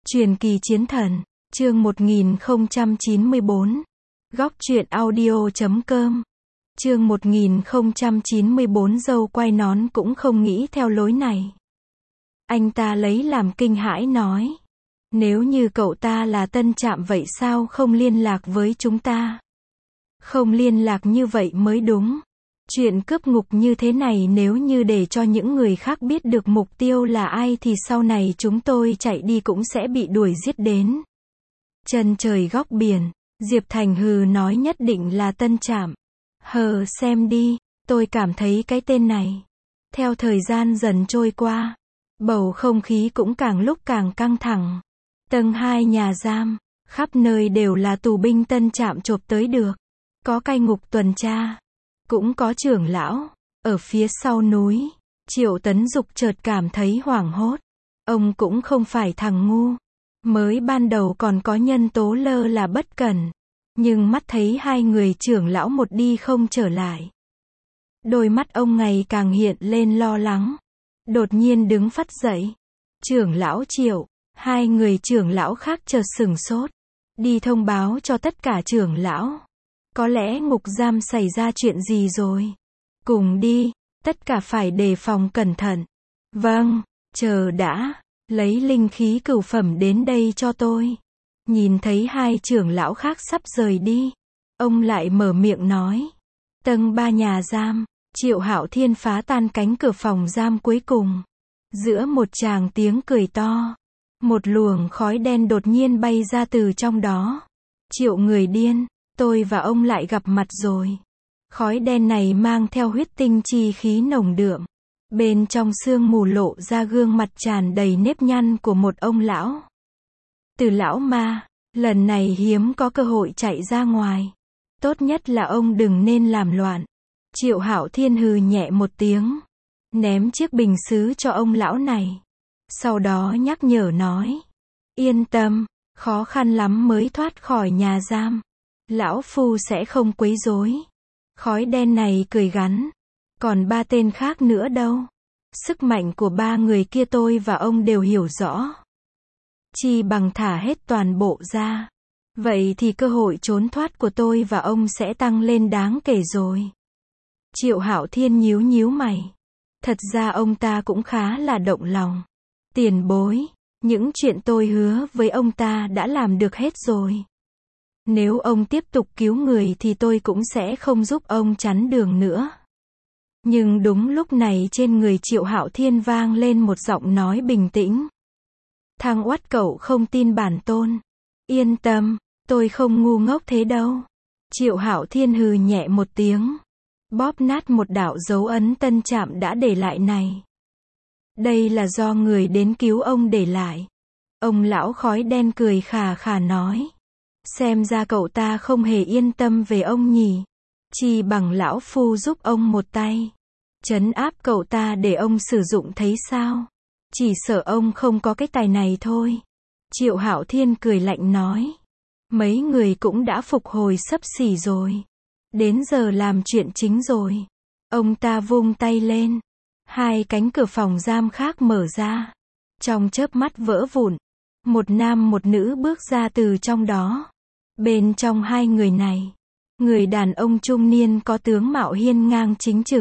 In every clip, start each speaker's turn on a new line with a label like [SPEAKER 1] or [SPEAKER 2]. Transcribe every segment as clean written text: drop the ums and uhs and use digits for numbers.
[SPEAKER 1] Truyền kỳ chiến thần, chương 1094. Góc truyện audio.com. Chương 1094. Dâu quay nón cũng không nghĩ theo lối này. Anh ta lấy làm kinh hãi nói. Nếu như cậu ta là Tân Trạm vậy sao không liên lạc với chúng ta? Không liên lạc như vậy mới đúng. Chuyện cướp ngục như thế này nếu như để cho những người khác biết được mục tiêu là ai thì sau này chúng tôi chạy đi cũng sẽ bị đuổi giết đến. Chân trời góc biển, Diệp Thành hừ nói nhất định là Tân Trạm. Hờ xem đi, tôi cảm thấy cái tên này. Theo thời gian dần trôi qua, bầu không khí cũng càng lúc càng căng thẳng. Tầng 2 nhà giam, khắp nơi đều là tù binh Tân Trạm chộp tới được. Có cai ngục tuần tra. Cũng có trưởng lão, ở phía sau núi, Triệu Tấn Dục chợt cảm thấy hoảng hốt. Ông cũng không phải thằng ngu. Mới ban đầu còn có nhân tố lơ là bất cẩn. Nhưng mắt thấy hai người trưởng lão một đi không trở lại. Đôi mắt ông ngày càng hiện lên lo lắng. Đột nhiên đứng phắt dậy. Trưởng lão Triệu, hai người trưởng lão khác chợt sửng sốt. Đi thông báo cho tất cả trưởng lão. Có lẽ ngục giam xảy ra chuyện gì rồi. Cùng đi, tất cả phải đề phòng cẩn thận. Vâng, chờ đã, lấy linh khí cửu phẩm đến đây cho tôi. Nhìn thấy hai trưởng lão khác sắp rời đi, ông lại mở miệng nói. Tầng 3 nhà giam, Triệu Hạo Thiên phá tan cánh cửa phòng giam cuối cùng. Giữa một tràng tiếng cười to, một luồng khói đen đột nhiên bay ra từ trong đó. Triệu người điên. Tôi và ông lại gặp mặt rồi. Khói đen này mang theo huyết tinh chi khí nồng đượm. Bên trong sương mù lộ ra gương mặt tràn đầy nếp nhăn của một ông lão. Từ lão ma, lần này hiếm có cơ hội chạy ra ngoài. Tốt nhất là ông đừng nên làm loạn. Triệu Hạo Thiên hừ nhẹ một tiếng. Ném chiếc bình sứ cho ông lão này. Sau đó nhắc nhở nói. Yên tâm, khó khăn lắm mới thoát khỏi nhà giam. Lão Phu sẽ không quấy rối. Khói đen này cười gắn. Còn ba tên khác nữa đâu? Sức mạnh của ba người kia tôi và ông đều hiểu rõ. Chi bằng thả hết toàn bộ ra. Vậy thì cơ hội trốn thoát của tôi và ông sẽ tăng lên đáng kể rồi. Triệu Hạo Thiên nhíu nhíu mày. Thật ra ông ta cũng khá là động lòng. Tiền bối, những chuyện tôi hứa với ông ta đã làm được hết rồi. Nếu ông tiếp tục cứu người thì tôi cũng sẽ không giúp ông chắn đường nữa. Nhưng đúng lúc này trên người Triệu Hạo Thiên vang lên một giọng nói bình tĩnh. Thằng oắt cậu không tin bản tôn. Yên tâm, tôi không ngu ngốc thế đâu. Triệu Hạo Thiên hừ nhẹ một tiếng. Bóp nát một đạo dấu ấn Tân Trạm đã để lại này. Đây là do người đến cứu ông để lại. Ông lão khói đen cười khà khà nói. Xem ra cậu ta không hề yên tâm về ông nhỉ. Chi bằng lão Phu giúp ông một tay. Trấn áp cậu ta để ông sử dụng thấy sao. Chỉ sợ ông không có cái tài này thôi. Triệu Hạo Thiên cười lạnh nói. Mấy người cũng đã phục hồi xấp xỉ rồi. Đến giờ làm chuyện chính rồi. Ông ta vung tay lên. Hai cánh cửa phòng giam khác mở ra. Trong chớp mắt vỡ vụn. Một nam một nữ bước ra từ trong đó. Bên trong hai người này, người đàn ông trung niên có tướng mạo hiên ngang chính trực.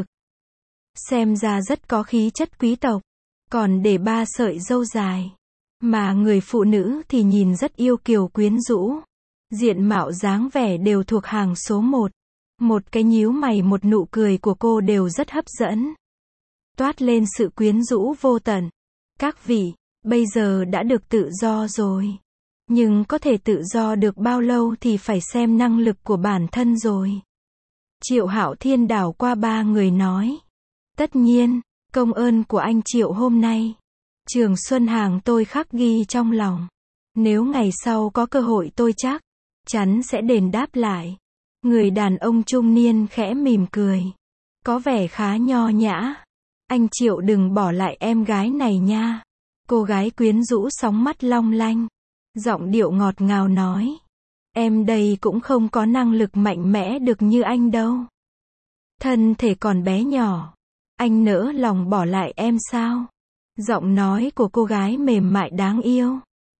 [SPEAKER 1] Xem ra rất có khí chất quý tộc, còn để 3 sợi râu dài. Mà người phụ nữ thì nhìn rất yêu kiều quyến rũ. Diện mạo dáng vẻ đều thuộc hàng số 1. Một cái nhíu mày một nụ cười của cô đều rất hấp dẫn. Toát lên sự quyến rũ vô tận. Các vị, bây giờ đã được tự do rồi. Nhưng có thể tự do được bao lâu thì phải xem năng lực của bản thân rồi. Triệu Hạo Thiên đảo qua 3 người nói. Tất nhiên, công ơn của anh Triệu hôm nay. Trường Xuân Hàng tôi khắc ghi trong lòng. Nếu ngày sau có cơ hội tôi chắc chắn sẽ đền đáp lại. Người đàn ông trung niên khẽ mỉm cười. Có vẻ khá nho nhã. Anh Triệu đừng bỏ lại em gái này nha. Cô gái quyến rũ sóng mắt long lanh. Giọng điệu ngọt ngào nói. Em đây cũng không có năng lực mạnh mẽ được như anh đâu. Thân thể còn bé nhỏ. Anh nỡ lòng bỏ lại em sao? Giọng nói của cô gái mềm mại đáng yêu.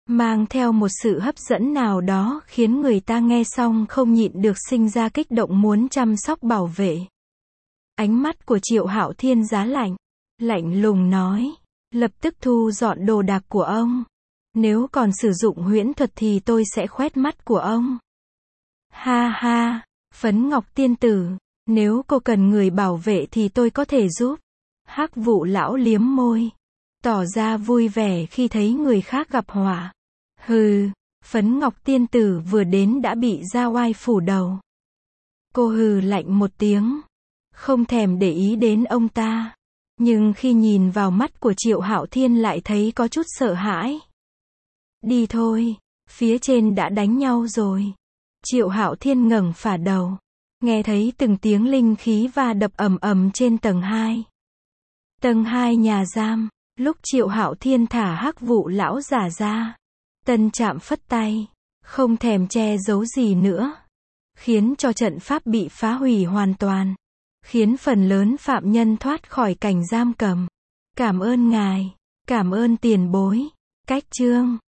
[SPEAKER 1] mang theo một sự hấp dẫn nào đó khiến người ta nghe xong không nhịn được sinh ra kích động muốn chăm sóc bảo vệ. Ánh mắt của Triệu Hạo Thiên giá lạnh, lạnh lùng nói, lập tức thu dọn đồ đạc của ông. Nếu còn sử dụng huyễn thuật thì tôi sẽ khoét mắt của ông. Ha ha, Phấn Ngọc tiên tử, nếu cô cần người bảo vệ thì tôi có thể giúp. Hắc Vụ lão liếm môi, tỏ ra vui vẻ khi thấy người khác gặp họa. Hừ, Phấn Ngọc tiên tử vừa đến đã bị ra oai phủ đầu. Cô hừ lạnh một tiếng, không thèm để ý đến ông ta. Nhưng khi nhìn vào mắt của Triệu Hạo Thiên lại thấy có chút sợ hãi. Đi thôi, phía trên đã đánh nhau rồi. Triệu Hạo Thiên ngẩng phả đầu, nghe thấy từng tiếng linh khí va đập ầm ầm trên tầng 2. Tầng 2 nhà giam, lúc Triệu Hạo Thiên thả Hắc Vụ lão giả ra, Tân Trạm phất tay, không thèm che giấu gì nữa, khiến cho trận pháp bị phá hủy hoàn toàn, khiến phần lớn phạm nhân thoát khỏi cảnh giam cầm. Cảm ơn ngài, cảm ơn tiền bối. Cách chương